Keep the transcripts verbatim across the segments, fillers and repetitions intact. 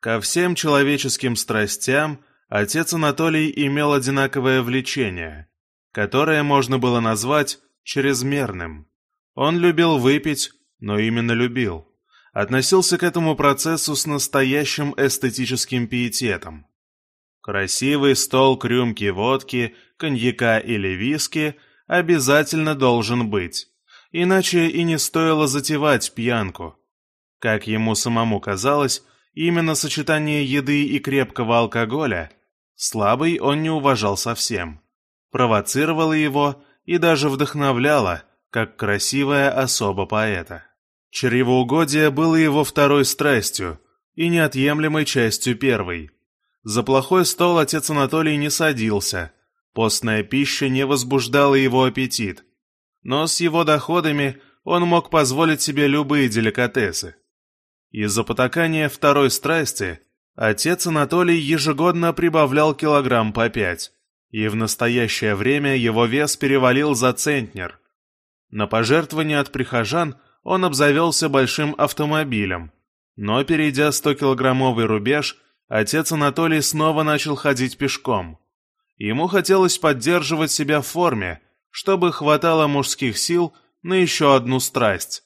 Ко всем человеческим страстям отец Анатолий имел одинаковое влечение, которое можно было назвать чрезмерным. Он любил выпить, но именно любил. Относился к этому процессу с настоящим эстетическим пиететом. Красивый стол к рюмке водки, коньяка или виски обязательно должен быть, иначе и не стоило затевать пьянку. Как ему самому казалось, именно сочетание еды и крепкого алкоголя слабый он не уважал совсем, провоцировало его и даже вдохновляло, как красивая особа поэта. Чревоугодие было его второй страстью и неотъемлемой частью первой. За плохой стол отец Анатолий не садился, постная пища не возбуждала его аппетит, но с его доходами он мог позволить себе любые деликатесы. Из-за потакания второй страсти отец Анатолий ежегодно прибавлял килограмм по пять, и в настоящее время его вес перевалил за центнер. На пожертвования от прихожан он обзавелся большим автомобилем, но, перейдя стокилограммовый рубеж, отец Анатолий снова начал ходить пешком. Ему хотелось поддерживать себя в форме, чтобы хватало мужских сил на еще одну страсть.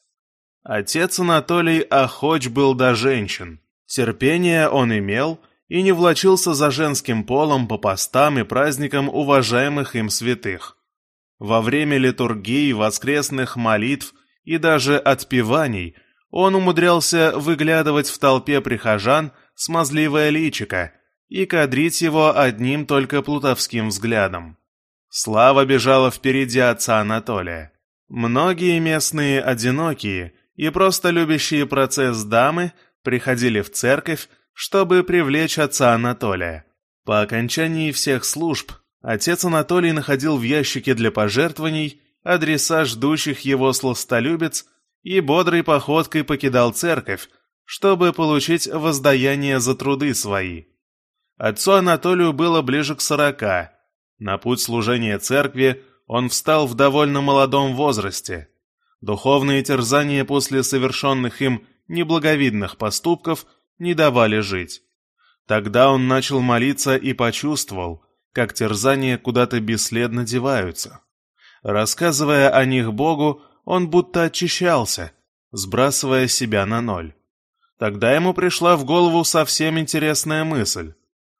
Отец Анатолий охоч был до женщин. Терпение он имел и не влачился за женским полом по постам и праздникам уважаемых им святых. Во время литургии, воскресных молитв и даже отпеваний он умудрялся выглядывать в толпе прихожан смазливое личико и кадрить его одним только плутовским взглядом. Слава бежала впереди отца Анатолия. Многие местные одинокие и просто любящие процесс дамы приходили в церковь, чтобы привлечь отца Анатолия. По окончании всех служб отец Анатолий находил в ящике для пожертвований адреса ждущих его сластолюбец и бодрой походкой покидал церковь, чтобы получить воздаяние за труды свои. Отцу Анатолию было ближе к сорока. На путь служения церкви он встал в довольно молодом возрасте. Духовные терзания после совершенных им неблаговидных поступков не давали жить. Тогда он начал молиться и почувствовал, как терзания куда-то бесследно деваются. Рассказывая о них Богу, он будто очищался, сбрасывая себя на ноль. Тогда ему пришла в голову совсем интересная мысль.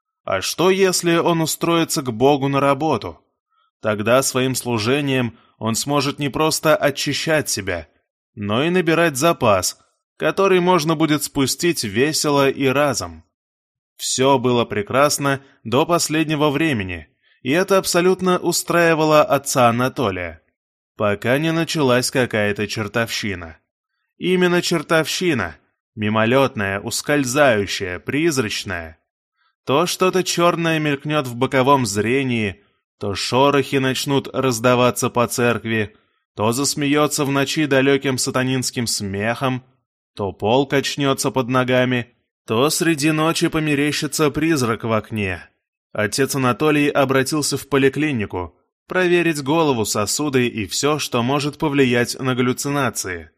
А что, если он устроится к Богу на работу? Тогда своим служением он сможет не просто очищать себя, но и набирать запас, который можно будет спустить весело и разом. Все было прекрасно до последнего времени, и это абсолютно устраивало отца Анатолия, пока не началась какая-то чертовщина. Именно чертовщина, мимолетная, ускользающая, призрачная. То что-то черное мелькнет в боковом зрении, то шорохи начнут раздаваться по церкви, то засмеется в ночи далеким сатанинским смехом, то пол качнется под ногами, то среди ночи померещится призрак в окне. Отец Анатолий обратился в поликлинику проверить голову, сосуды и все, что может повлиять на галлюцинации.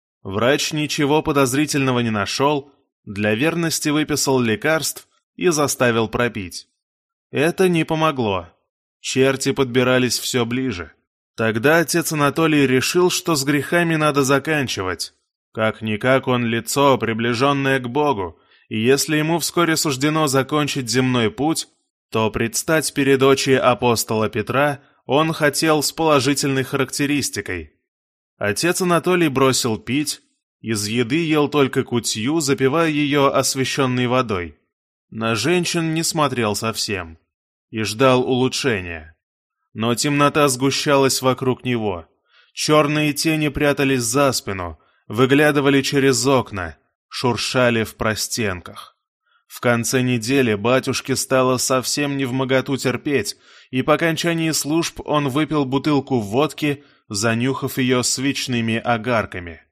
Врач ничего подозрительного не нашел, для верности выписал лекарств и заставил пропить. Это не помогло. Черти подбирались все ближе. Тогда отец Анатолий решил, что с грехами надо заканчивать. Как-никак он лицо, приближенное к Богу, и если ему вскоре суждено закончить земной путь, то предстать перед очи апостола Петра он хотел с положительной характеристикой. Отец Анатолий бросил пить, из еды ел только кутью, запивая ее освященной водой. На женщин не смотрел совсем и ждал улучшения. Но темнота сгущалась вокруг него. Черные тени прятались за спину, выглядывали через окна, шуршали в простенках. В конце недели батюшке стало совсем невмоготу терпеть, и по окончании служб он выпил бутылку водки, занюхав ее свечными огарками.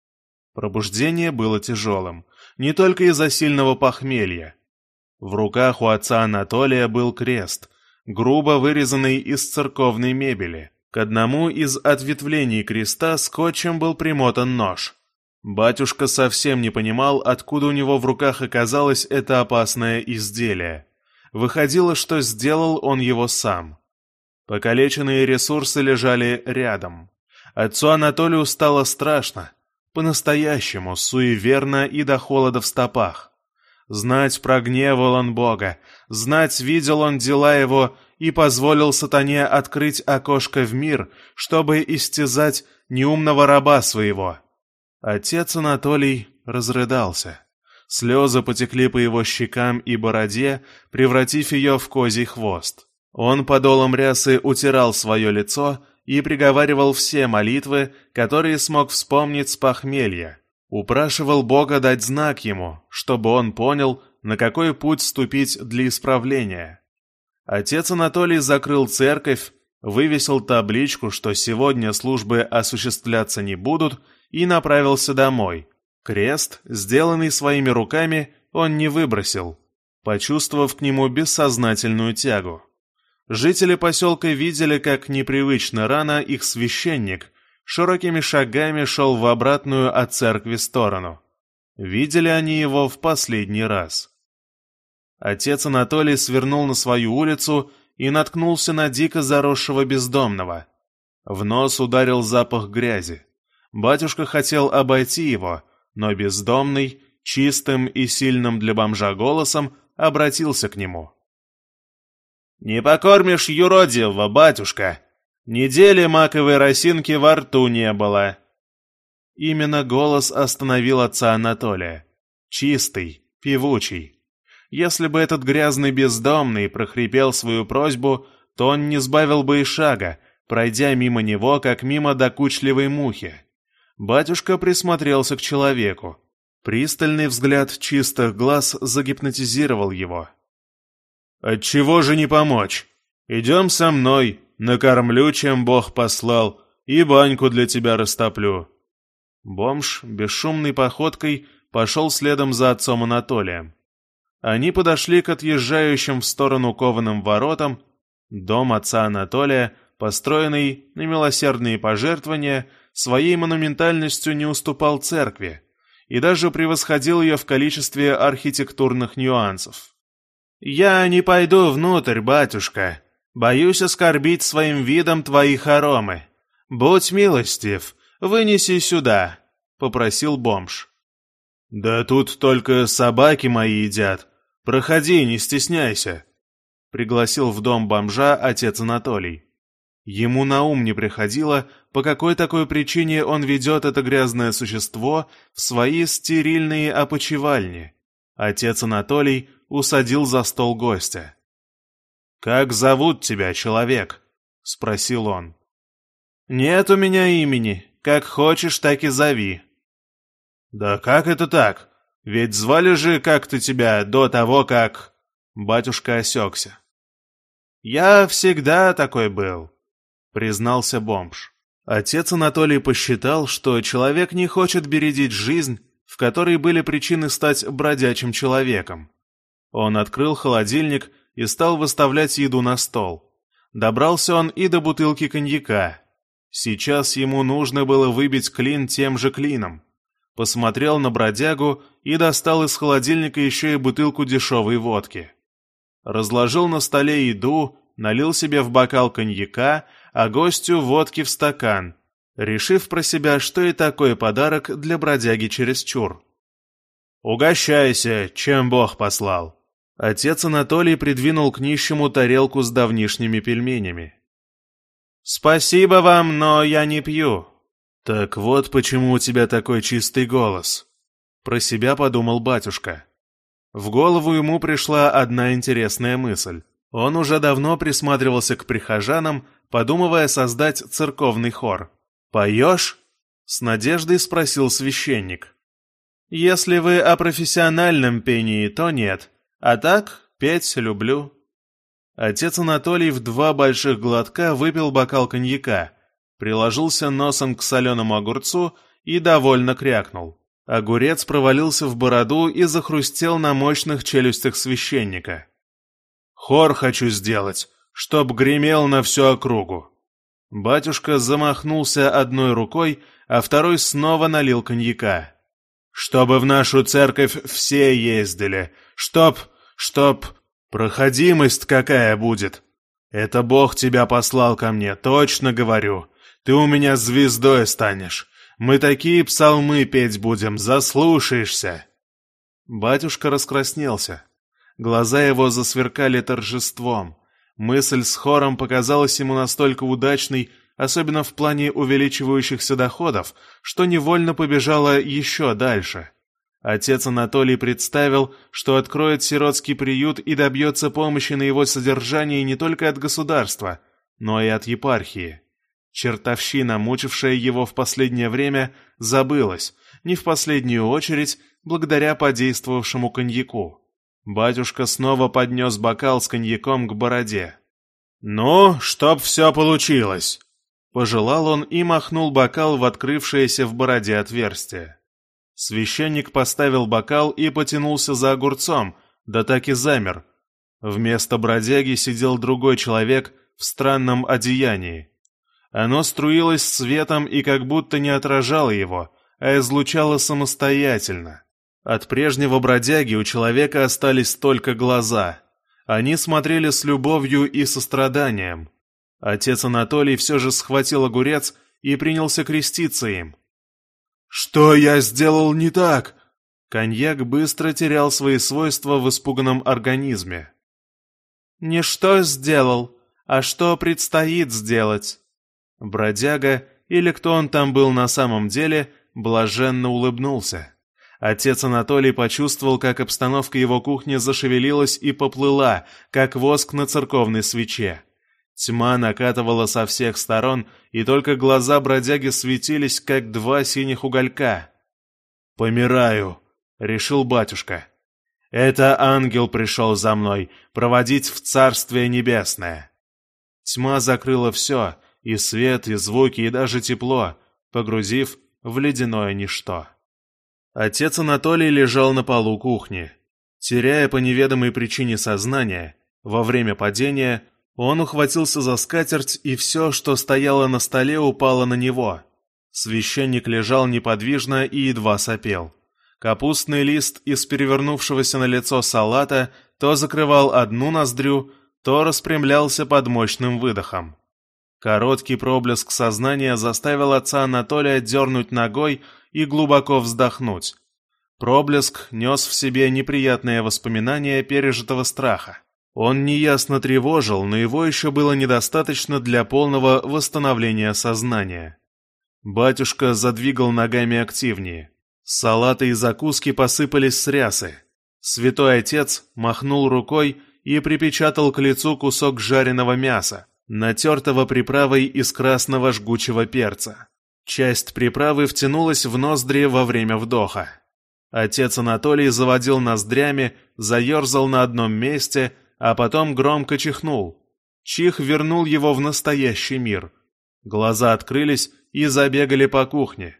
Пробуждение было тяжелым, не только из-за сильного похмелья. В руках у отца Анатолия был крест, грубо вырезанный из церковной мебели. К одному из ответвлений креста скотчем был примотан нож. Батюшка совсем не понимал, откуда у него в руках оказалось это опасное изделие. Выходило, что сделал он его сам. Покалеченные ресурсы лежали рядом. Отцу Анатолию стало страшно, по-настоящему, суеверно и до холода в стопах. Знать прогневал он Бога, знать видел он дела его и позволил сатане открыть окошко в мир, чтобы истязать неумного раба своего. Отец Анатолий разрыдался. Слезы потекли по его щекам и бороде, превратив ее в козий хвост. Он подолом рясы утирал свое лицо и приговаривал все молитвы, которые смог вспомнить с похмелья. Упрашивал Бога дать знак ему, чтобы он понял, на какой путь ступить для исправления. Отец Анатолий закрыл церковь, вывесил табличку, что сегодня службы осуществляться не будут, и направился домой. Крест, сделанный своими руками, он не выбросил, почувствовав к нему бессознательную тягу. Жители поселка видели, как непривычно рано их священник широкими шагами шел в обратную от церкви сторону. Видели они его в последний раз. Отец Анатолий свернул на свою улицу и наткнулся на дико заросшего бездомного. В нос ударил запах грязи. Батюшка хотел обойти его, но бездомный, чистым и сильным для бомжа голосом, обратился к нему. «Не покормишь юродивого, батюшка! Недели маковой росинки во рту не было!» Именно голос остановил отца Анатолия. Чистый, певучий. Если бы этот грязный бездомный прохрипел свою просьбу, то он не сбавил бы и шага, пройдя мимо него, как мимо докучливой мухи. Батюшка присмотрелся к человеку. Пристальный взгляд чистых глаз загипнотизировал его. «Отчего же не помочь? Идем со мной, накормлю, чем Бог послал, и баньку для тебя растоплю». Бомж бесшумной походкой пошел следом за отцом Анатолием. Они подошли к отъезжающим в сторону кованым воротам. Дом отца Анатолия, построенный на милосердные пожертвования, своей монументальностью не уступал церкви и даже превосходил ее в количестве архитектурных нюансов. «Я не пойду внутрь, батюшка. Боюсь оскорбить своим видом твои хоромы. Будь милостив, вынеси сюда», — попросил бомж. «Да тут только собаки мои едят. Проходи, не стесняйся», — пригласил в дом бомжа отец Анатолий. Ему на ум не приходило, по какой такой причине он ведет это грязное существо в свои стерильные опочивальни. Отец Анатолий усадил за стол гостя. «Как зовут тебя, человек?» — спросил он. «Нет у меня имени. Как хочешь, так и зови». «Да как это так? Ведь звали же как-то тебя до того, как...» Батюшка осекся. «Я всегда такой был», — признался бомж. Отец Анатолий посчитал, что человек не хочет бередить жизнь, в которой были причины стать бродячим человеком. Он открыл холодильник и стал выставлять еду на стол. Добрался он и до бутылки коньяка. Сейчас ему нужно было выбить клин тем же клином. Посмотрел на бродягу и достал из холодильника еще и бутылку дешевой водки. Разложил на столе еду, налил себе в бокал коньяка, а гостю водки в стакан, решив про себя, что и такой подарок для бродяги чересчур. «Угощайся, чем Бог послал». Отец Анатолий придвинул к нищему тарелку с давнишними пельменями. «Спасибо вам, но я не пью». «Так вот почему у тебя такой чистый голос», — про себя подумал батюшка. В голову ему пришла одна интересная мысль. Он уже давно присматривался к прихожанам, подумывая создать церковный хор. «Поешь?» — с надеждой спросил священник. «Если вы о профессиональном пении, то нет, а так петь люблю». Отец Анатолий в два больших глотка выпил бокал коньяка, приложился носом к соленому огурцу и довольно крякнул. Огурец провалился в бороду и захрустел на мощных челюстях священника. «Хор хочу сделать, чтоб гремел на всю округу». Батюшка замахнулся одной рукой, а второй снова налил коньяка. Чтобы в нашу церковь все ездили, чтоб... чтоб... проходимость какая будет. Это Бог тебя послал ко мне, точно говорю. Ты у меня звездой станешь. Мы такие псалмы петь будем, заслушаешься». Батюшка раскраснелся. Глаза его засверкали торжеством. Мысль с хором показалась ему настолько удачной, особенно в плане увеличивающихся доходов, что невольно побежала еще дальше. Отец Анатолий представил, что откроет сиротский приют и добьется помощи на его содержание не только от государства, но и от епархии. Чертовщина, мучившая его в последнее время, забылась, не в последнюю очередь, благодаря подействовавшему коньяку. Батюшка снова поднес бокал с коньяком к бороде. «Ну, чтоб все получилось!» Пожелал он и махнул бокал в открывшееся в бороде отверстие. Священник поставил бокал и потянулся за огурцом, да так и замер. Вместо бродяги сидел другой человек в странном одеянии. Оно струилось светом и как будто не отражало его, а излучало самостоятельно. От прежнего бродяги у человека остались только глаза. Они смотрели с любовью и состраданием. Отец Анатолий все же схватил огурец и принялся креститься им. «Что я сделал не так?» Коньяк быстро терял свои свойства в испуганном организме. «Не что сделал, а что предстоит сделать». Бродяга, или кто он там был на самом деле, блаженно улыбнулся. Отец Анатолий почувствовал, как обстановка его кухни зашевелилась и поплыла, как воск на церковной свече. Тьма накатывала со всех сторон, и только глаза бродяги светились, как два синих уголька. «Помираю», — решил батюшка. «Это ангел пришел за мной, проводить в Царствие Небесное». Тьма закрыла все, и свет, и звуки, и даже тепло, погрузив в ледяное ничто. Отец Анатолий лежал на полу кухни. Теряя по неведомой причине сознание, во время падения он ухватился за скатерть, и все, что стояло на столе, упало на него. Священник лежал неподвижно и едва сопел. Капустный лист из перевернувшегося на лицо салата то закрывал одну ноздрю, то распрямлялся под мощным выдохом. Короткий проблеск сознания заставил отца Анатолия дернуть ногой и глубоко вздохнуть. Проблеск нес в себе неприятные воспоминания пережитого страха. Он неясно тревожил, но его еще было недостаточно для полного восстановления сознания. Батюшка задвигал ногами активнее. Салаты и закуски посыпались с рясы. Святой отец махнул рукой и припечатал к лицу кусок жареного мяса, натертого приправой из красного жгучего перца. Часть приправы втянулась в ноздри во время вдоха. Отец Анатолий заводил ноздрями, заерзал на одном месте, а потом громко чихнул. Чих вернул его в настоящий мир. Глаза открылись и забегали по кухне.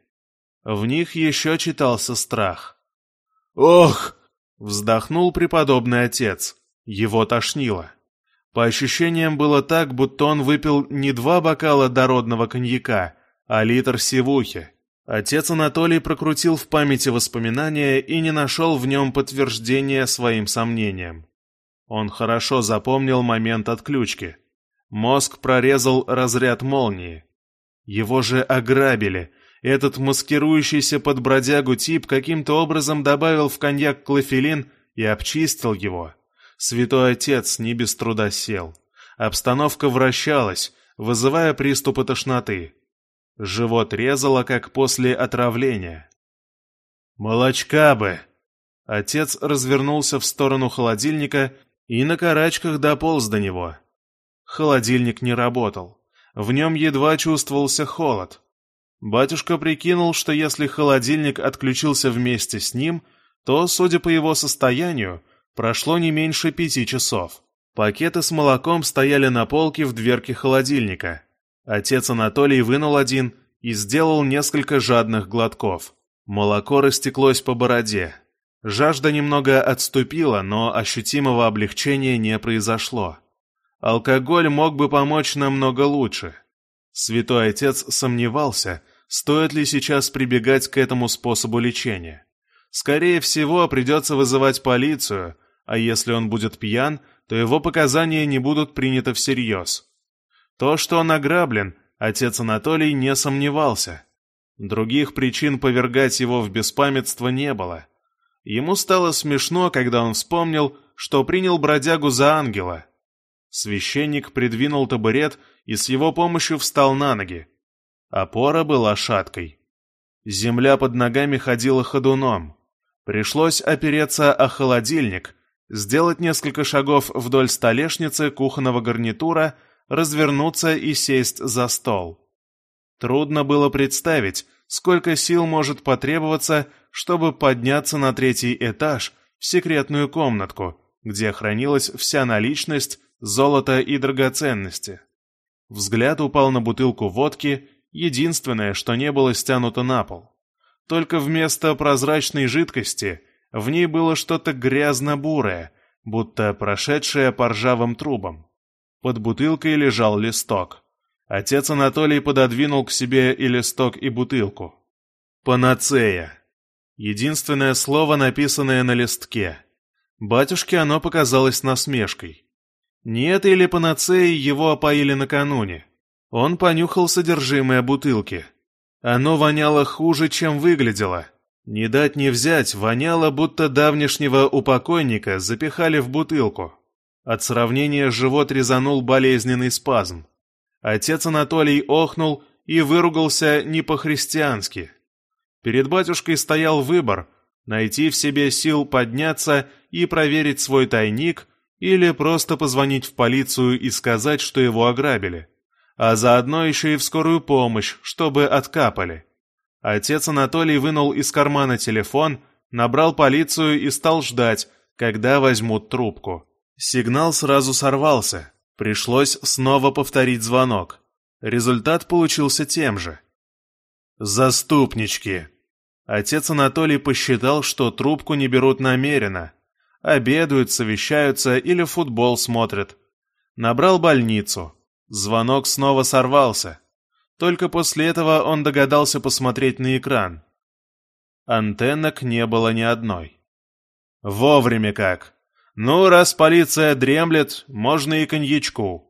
В них еще читался страх. «Ох!» — вздохнул преподобный отец. Его тошнило. По ощущениям было так, будто он выпил не два бокала дородного коньяка, а литр сивухи. Отец Анатолий прокрутил в памяти воспоминания и не нашел в нем подтверждения своим сомнениям. Он хорошо запомнил момент отключки. Мозг прорезал разряд молнии. Его же ограбили. Этот маскирующийся под бродягу тип каким-то образом добавил в коньяк клофелин и обчистил его. Святой отец не без труда сел. Обстановка вращалась, вызывая приступы тошноты. Живот резало, как после отравления. «Молочка бы!» Отец развернулся в сторону холодильника и на карачках дополз до него. Холодильник не работал. В нем едва чувствовался холод. Батюшка прикинул, что если холодильник отключился вместе с ним, то, судя по его состоянию, прошло не меньше пяти часов. Пакеты с молоком стояли на полке в дверке холодильника. Отец Анатолий вынул один и сделал несколько жадных глотков. Молоко растеклось по бороде. Жажда немного отступила, но ощутимого облегчения не произошло. Алкоголь мог бы помочь намного лучше. Святой отец сомневался, стоит ли сейчас прибегать к этому способу лечения. Скорее всего, придется вызывать полицию, а если он будет пьян, то его показания не будут приняты всерьез. То, что он ограблен, отец Анатолий не сомневался. Других причин повергать его в беспамятство не было. Ему стало смешно, когда он вспомнил, что принял бродягу за ангела. Священник придвинул табурет и с его помощью встал на ноги. Опора была шаткой. Земля под ногами ходила ходуном. Пришлось опереться о холодильник, сделать несколько шагов вдоль столешницы кухонного гарнитура, развернуться и сесть за стол. Трудно было представить, сколько сил может потребоваться, чтобы подняться на третий этаж в секретную комнатку, где хранилась вся наличность, золото и драгоценности. Взгляд упал на бутылку водки, единственное, что не было стянуто на пол. Только вместо прозрачной жидкости в ней было что-то грязно-бурое, будто прошедшее по ржавым трубам. Под бутылкой лежал листок. Отец Анатолий пододвинул к себе и листок, и бутылку. «Панацея». Единственное слово, написанное на листке. Батюшке оно показалось насмешкой. Не этой ли панацеей его опоили накануне? Он понюхал содержимое бутылки. Оно воняло хуже, чем выглядело. Не дать не взять, воняло, будто давнешнего упокойника запихали в бутылку. От сравнения живот резанул болезненный спазм. Отец Анатолий охнул и выругался не по-христиански. Перед батюшкой стоял выбор — найти в себе сил подняться и проверить свой тайник или просто позвонить в полицию и сказать, что его ограбили, а заодно еще и в скорую помощь, чтобы откапали. Отец Анатолий вынул из кармана телефон, набрал полицию и стал ждать, когда возьмут трубку. Сигнал сразу сорвался. Пришлось снова повторить звонок. Результат получился тем же. «Заступнички!» Отец Анатолий посчитал, что трубку не берут намеренно. Обедают, совещаются или футбол смотрят. Набрал больницу. Звонок снова сорвался. Только после этого он догадался посмотреть на экран. Антеннок не было ни одной. Вовремя как. Ну, раз полиция дремлет, можно и коньячку.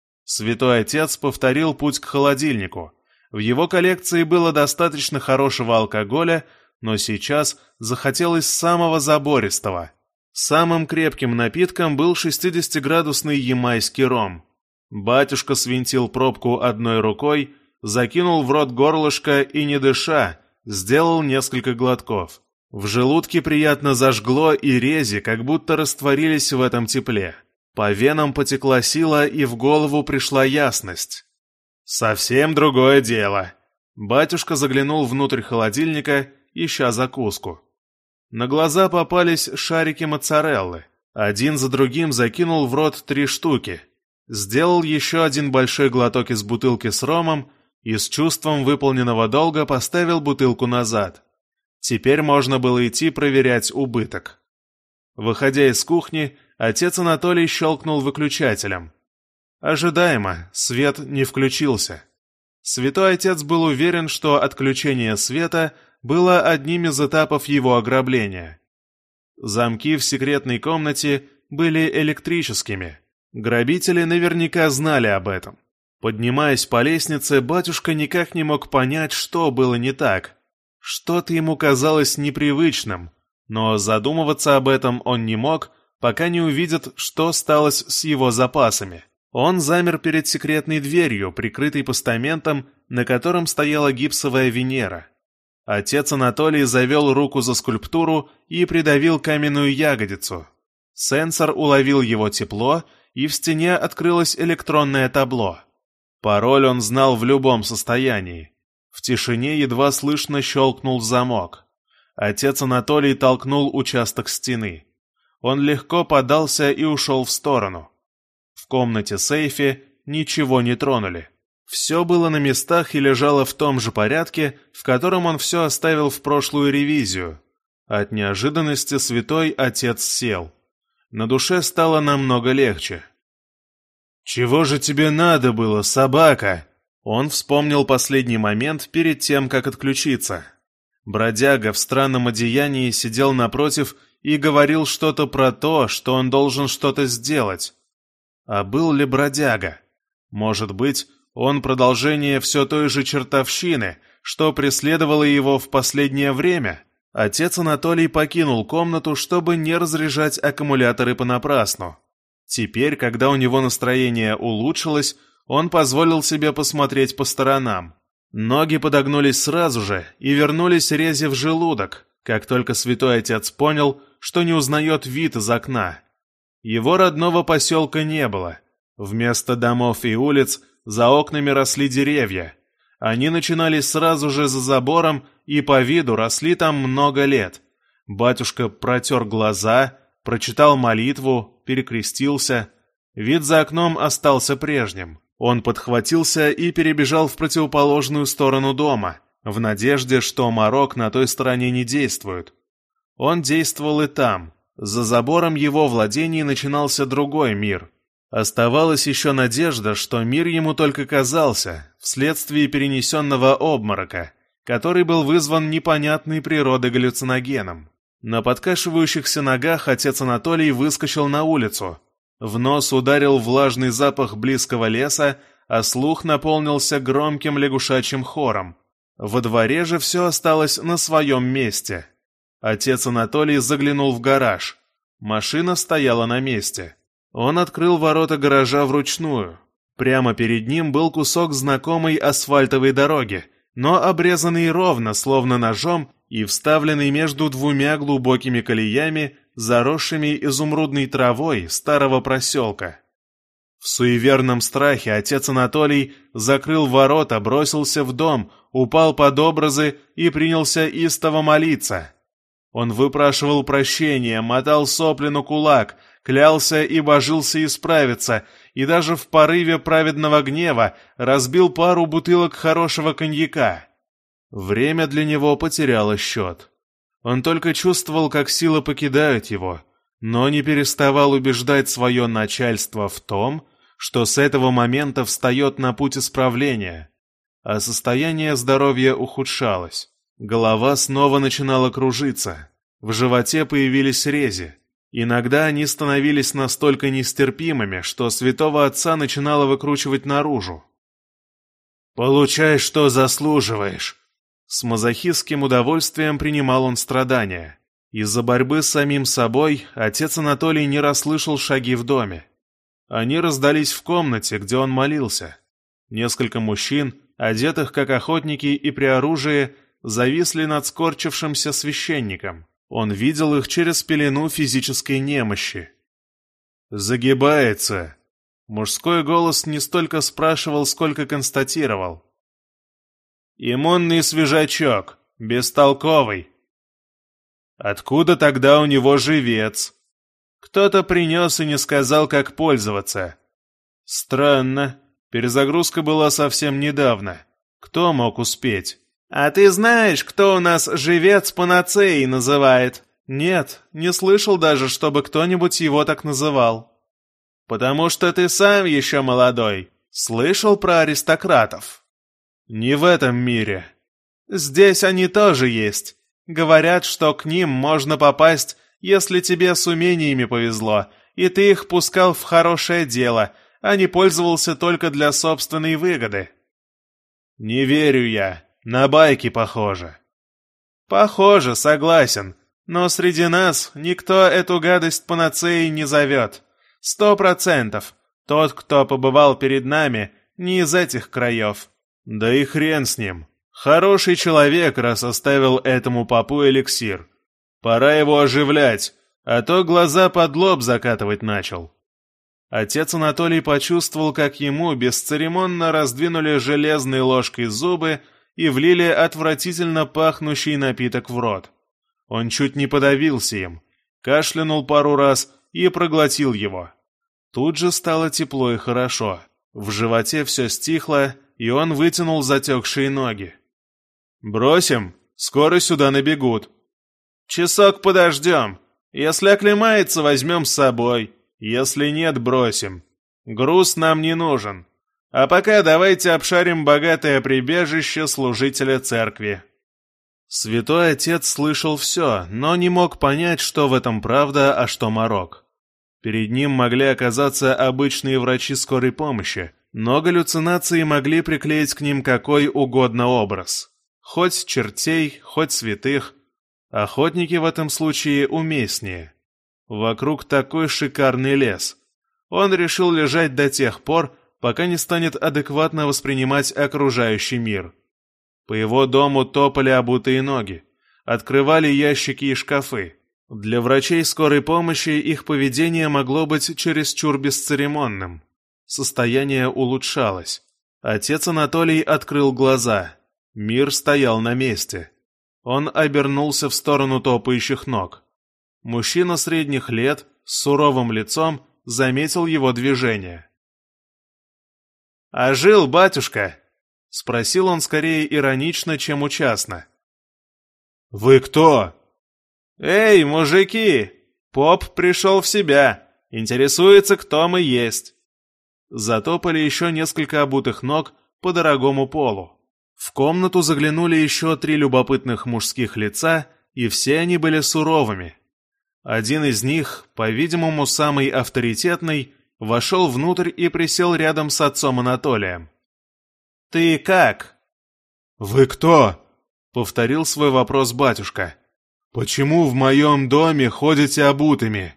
Святой Отец повторил путь к холодильнику. В его коллекции было достаточно хорошего алкоголя, но сейчас захотелось самого забористого. Самым крепким напитком был шестидесятиградусный ямайский ром. Батюшка свинтил пробку одной рукой, закинул в рот горлышко и, не дыша, сделал несколько глотков. В желудке приятно зажгло, и рези как будто растворились в этом тепле. По венам потекла сила, и в голову пришла ясность. Совсем другое дело. Батюшка заглянул внутрь холодильника, ища закуску. На глаза попались шарики моцареллы. Один за другим закинул в рот три штуки. Сделал еще один большой глоток из бутылки с ромом и с чувством выполненного долга поставил бутылку назад. Теперь можно было идти проверять убыток. Выходя из кухни, отец Анатолий щелкнул выключателем. Ожидаемо, свет не включился. Святой Отец был уверен, что отключение света было одним из этапов его ограбления. Замки в секретной комнате были электрическими. Грабители наверняка знали об этом. Поднимаясь по лестнице, батюшка никак не мог понять, что было не так. Что-то ему казалось непривычным, но задумываться об этом он не мог, пока не увидит, что сталось с его запасами. Он замер перед секретной дверью, прикрытой постаментом, на котором стояла гипсовая Венера. Отец Анатолий завел руку за скульптуру и придавил каменную ягодицу. Сенсор уловил его тепло, и в стене открылось электронное табло. Пароль он знал в любом состоянии. В тишине едва слышно щелкнул замок. Отец Анатолий толкнул участок стены. Он легко подался и ушел в сторону. В комнате-сейфе ничего не тронули. Все было на местах и лежало в том же порядке, в котором он все оставил в прошлую ревизию. От неожиданности святой отец сел. На душе стало намного легче. «Чего же тебе надо было, собака?» Он вспомнил последний момент перед тем, как отключиться. Бродяга в странном одеянии сидел напротив и говорил что-то про то, что он должен что-то сделать. А был ли бродяга? Может быть, он продолжение все той же чертовщины, что преследовало его в последнее время? Отец Анатолий покинул комнату, чтобы не разряжать аккумуляторы понапрасну. Теперь, когда у него настроение улучшилось, он позволил себе посмотреть по сторонам. Ноги подогнулись сразу же и вернулись резе в желудок, как только святой отец понял, что не узнает вид из окна. Его родного поселка не было. Вместо домов и улиц за окнами росли деревья. Они начинались сразу же за забором и по виду росли там много лет. Батюшка протер глаза, прочитал молитву, перекрестился. Вид за окном остался прежним. Он подхватился и перебежал в противоположную сторону дома, в надежде, что морок на той стороне не действует. Он действовал и там. За забором его владений начинался другой мир. Оставалась еще надежда, что мир ему только казался, вследствие перенесенного обморока, который был вызван непонятной природы галлюциногеном. На подкашивающихся ногах отец Анатолий выскочил на улицу. В нос ударил влажный запах близкого леса, а слух наполнился громким лягушачьим хором. Во дворе же все осталось на своем месте. Отец Анатолий заглянул в гараж. Машина стояла на месте. Он открыл ворота гаража вручную. Прямо перед ним был кусок знакомой асфальтовой дороги, но обрезанный ровно, словно ножом, и вставленный между двумя глубокими колеями, заросшими изумрудной травой старого проселка. В суеверном страхе отец Анатолий закрыл ворота, бросился в дом, упал под образы и принялся истово молиться. Он выпрашивал прощения, мотал сопли на кулак, клялся и божился исправиться, и даже в порыве праведного гнева разбил пару бутылок хорошего коньяка. Время для него потеряло счет. Он только чувствовал, как силы покидают его, но не переставал убеждать свое начальство в том, что с этого момента встает на путь исправления. А состояние здоровья ухудшалось. Голова снова начинала кружиться. В животе появились рези. Иногда они становились настолько нестерпимыми, что святого отца начинало выкручивать наружу. «Получай, что заслуживаешь!» С мазохистским удовольствием принимал он страдания. Из-за борьбы с самим собой отец Анатолий не расслышал шаги в доме. Они раздались в комнате, где он молился. Несколько мужчин, одетых как охотники и при оружии, зависли над скорчившимся священником. Он видел их через пелену физической немощи. «Загибается!» Мужской голос не столько спрашивал, сколько констатировал. «Иммунный свежачок, бестолковый. Откуда тогда у него живец? Кто-то принес и не сказал, как пользоваться. Странно, перезагрузка была совсем недавно. Кто мог успеть? А ты знаешь, кто у нас живец панацеей называет? Нет, не слышал даже, чтобы кто-нибудь его так называл. Потому что ты сам еще молодой. Слышал про аристократов? Не в этом мире. Здесь они тоже есть. Говорят, что к ним можно попасть, если тебе с умениями повезло, и ты их пускал в хорошее дело, а не пользовался только для собственной выгоды. Не верю я. На байки похоже. Похоже, согласен. Но среди нас никто эту гадость панацеей не зовет. Сто процентов. Тот, кто побывал перед нами, не из этих краев. Да и хрен с ним. Хороший человек, раз оставил этому попу эликсир. Пора его оживлять, а то глаза под лоб закатывать начал. Отец Анатолий почувствовал, как ему бесцеремонно раздвинули железной ложкой зубы и влили отвратительно пахнущий напиток в рот. Он чуть не подавился им, кашлянул пару раз и проглотил его. Тут же стало тепло и хорошо. В животе все стихло, и он вытянул затекшие ноги. «Бросим, скоро сюда набегут. Часок подождем. Если оклемается, возьмем с собой. Если нет, бросим. Груз нам не нужен. А пока давайте обшарим богатое прибежище служителя церкви». Святой Отец слышал все, но не мог понять, что в этом правда, а что морок. Перед ним могли оказаться обычные врачи скорой помощи, но галлюцинации могли приклеить к ним какой угодно образ. Хоть чертей, хоть святых. Охотники в этом случае уместнее. Вокруг такой шикарный лес. Он решил лежать до тех пор, пока не станет адекватно воспринимать окружающий мир. По его дому топали обутые ноги, открывали ящики и шкафы. Для врачей скорой помощи их поведение могло быть чересчур бесцеремонным. Состояние улучшалось. Отец Анатолий открыл глаза. Мир стоял на месте. Он обернулся в сторону топающих ног. Мужчина средних лет, с суровым лицом, заметил его движение. «А жил батюшка?» — спросил он скорее иронично, чем участно. «Вы кто?» «Эй, мужики! Поп пришел в себя. Интересуется, кто мы есть». Затопали еще несколько обутых ног по дорогому полу. В комнату заглянули еще три любопытных мужских лица, и все они были суровыми. Один из них, по-видимому, самый авторитетный, вошел внутрь и присел рядом с отцом Анатолием. «Ты как?» «Вы кто?» — повторил свой вопрос батюшка. «Почему в моем доме ходите обутыми?»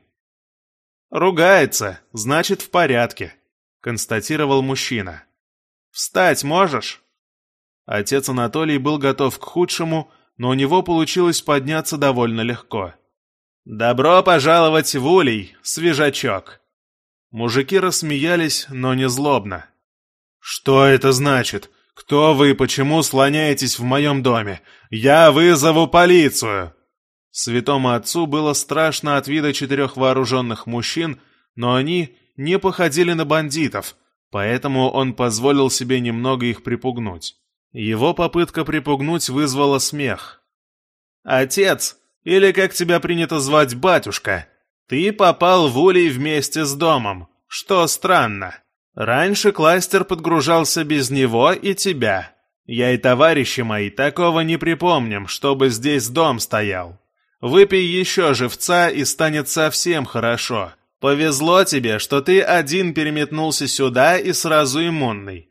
«Ругается, значит, в порядке», — констатировал мужчина. «Встать можешь?» Отец Анатолий был готов к худшему, но у него получилось подняться довольно легко. «Добро пожаловать в улей, свежачок!» Мужики рассмеялись, но не злобно. «Что это значит? Кто вы и почему слоняетесь в моем доме? Я вызову полицию!» Святому отцу было страшно от вида четырех вооруженных мужчин, но они не походили на бандитов, поэтому он позволил себе немного их припугнуть. Его попытка припугнуть вызвала смех. «Отец, или как тебя принято звать, батюшка, ты попал в улей вместе с домом, что странно. Раньше кластер подгружался без него и тебя. Я и товарищи мои такого не припомним, чтобы здесь дом стоял. Выпей еще живца, и станет совсем хорошо. Повезло тебе, что ты один переметнулся сюда и сразу иммунный».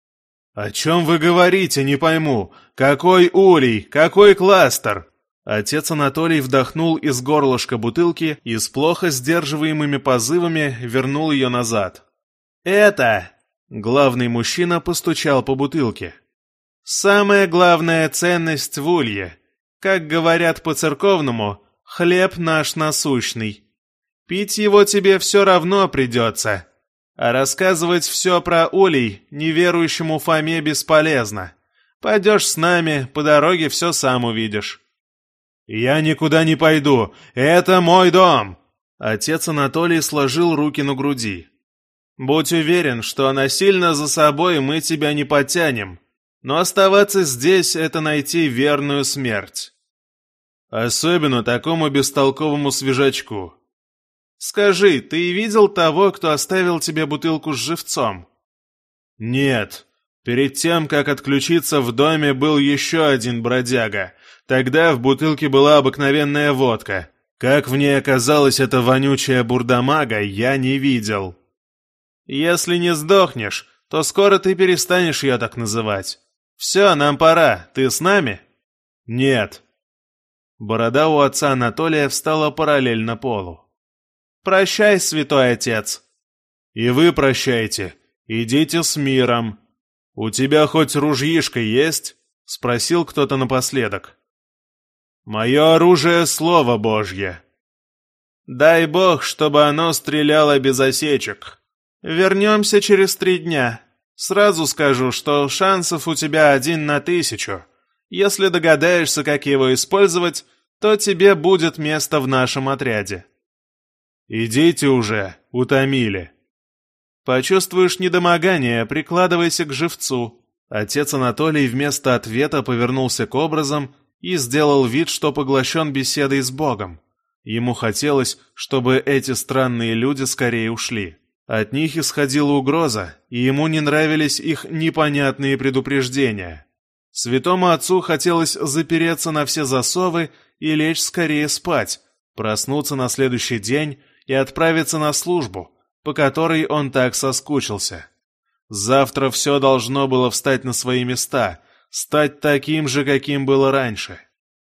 «О чем вы говорите, не пойму? Какой улей? Какой кластер?» Отец Анатолий вдохнул из горлышка бутылки и с плохо сдерживаемыми позывами вернул ее назад. «Это...» — главный мужчина постучал по бутылке. «Самая главная ценность в улье. Как говорят по-церковному, хлеб наш насущный. Пить его тебе все равно придется. А рассказывать все про улей неверующему Фоме бесполезно. Пойдешь с нами, по дороге все сам увидишь». «Я никуда не пойду. Это мой дом!» Отец Анатолий сложил руки на груди. «Будь уверен, что насильно за собой мы тебя не потянем. Но оставаться здесь — это найти верную смерть. Особенно такому бестолковому свежачку. Скажи, ты видел того, кто оставил тебе бутылку с живцом?» «Нет. Перед тем, как отключиться в доме, был еще один бродяга. Тогда в бутылке была обыкновенная водка. Как в ней оказалась эта вонючая бурдамага, я не видел». «Если не сдохнешь, то скоро ты перестанешь ее так называть. Все, нам пора. Ты с нами?» «Нет». Борода у отца Анатолия встала параллельно полу. «Прощай, святой отец». «И вы прощайте. Идите с миром. У тебя хоть ружьишко есть?» — спросил кто-то напоследок. «Мое оружие — слово Божье». «Дай Бог, чтобы оно стреляло без осечек. Вернемся через три дня. Сразу скажу, что шансов у тебя один на тысячу. Если догадаешься, как его использовать, то тебе будет место в нашем отряде». «Идите уже, утомили». «Почувствуешь недомогание, прикладывайся к живцу». Отец Анатолий вместо ответа повернулся к образам и сделал вид, что поглощен беседой с Богом. Ему хотелось, чтобы эти странные люди скорее ушли. От них исходила угроза, и ему не нравились их непонятные предупреждения. Святому отцу хотелось запереться на все засовы и лечь скорее спать, проснуться на следующий день и отправиться на службу, по которой он так соскучился. Завтра все должно было встать на свои места, стать таким же, каким было раньше.